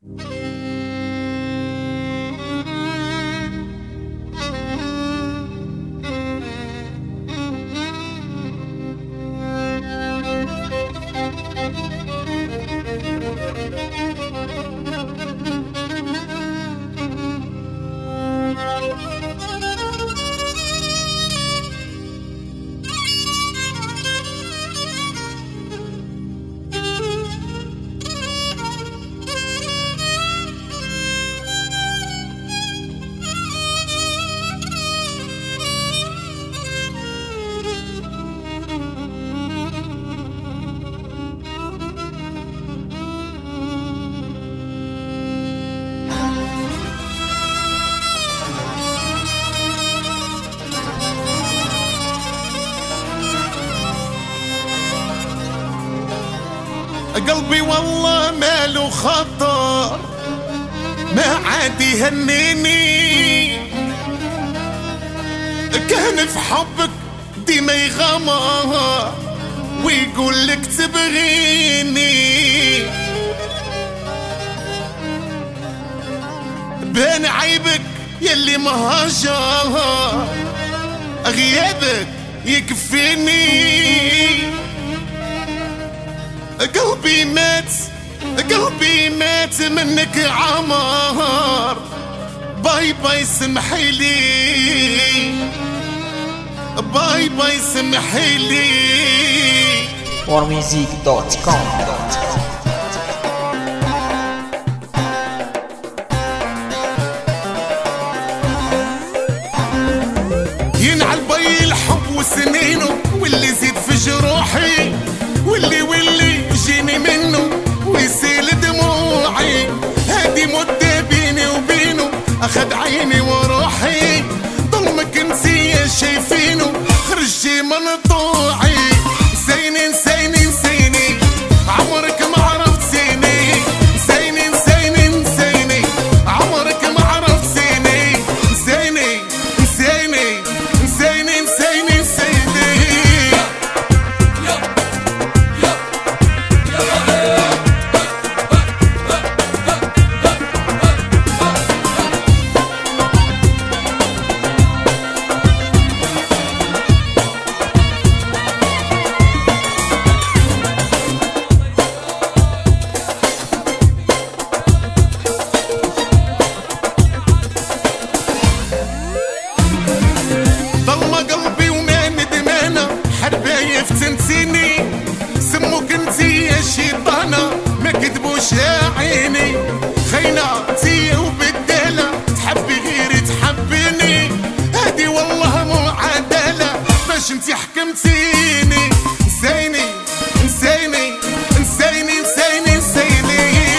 قلبي والله ماله خطر، ما عاد يهنيني، كان في حبك ديما يغمر ويقول لك تبغيني، بان عيبك يلي مهجر، غيابك يكفيني. قلبي مات منك عمر، باي باي سمحيلي، باي باي سمحيلي. warmusic.com. ينعل بي الحب وسنينه، واللي زيد في جروحي، واللي جيني منه ويسيل دموعي. هادي مدة بيني وبينه، اخد عيني وروحي، ظلمك نسيه شايفينه، خرجتي من طوعي. نسيني نسيني نسيني، عمرك ما عرفتيني. نسيني نسيني نسيني، عمرك ما عرفتيني. نسيني نسيني نسيني نسيني نسيني. تنسيني سموك انتي يا شيطانة، ما كذبوش يا عيني. خاينة انتي وبدالة، تحبي غيري تحبيني، هادي والله مو عدالة، باش انتي حكمتيني. نسيني نسيني نسيني نسيني نسيني.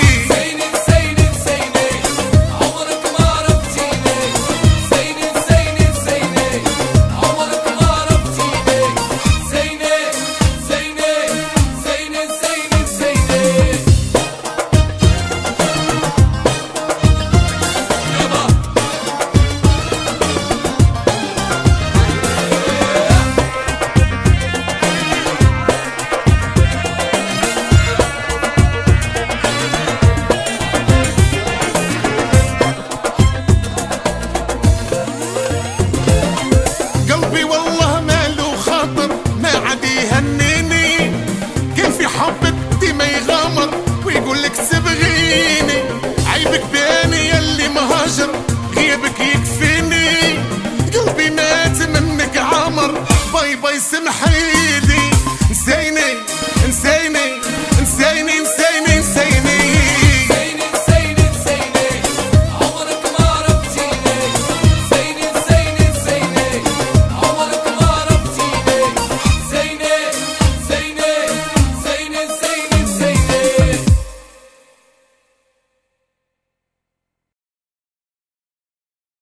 حبك ديما يغامر ويقول لك تبغيني، عيبك باني يلي مهاجر، غيابك يكفيني. قلبي مات منك عمر، باي باي سمحيلي. نسيني نسيني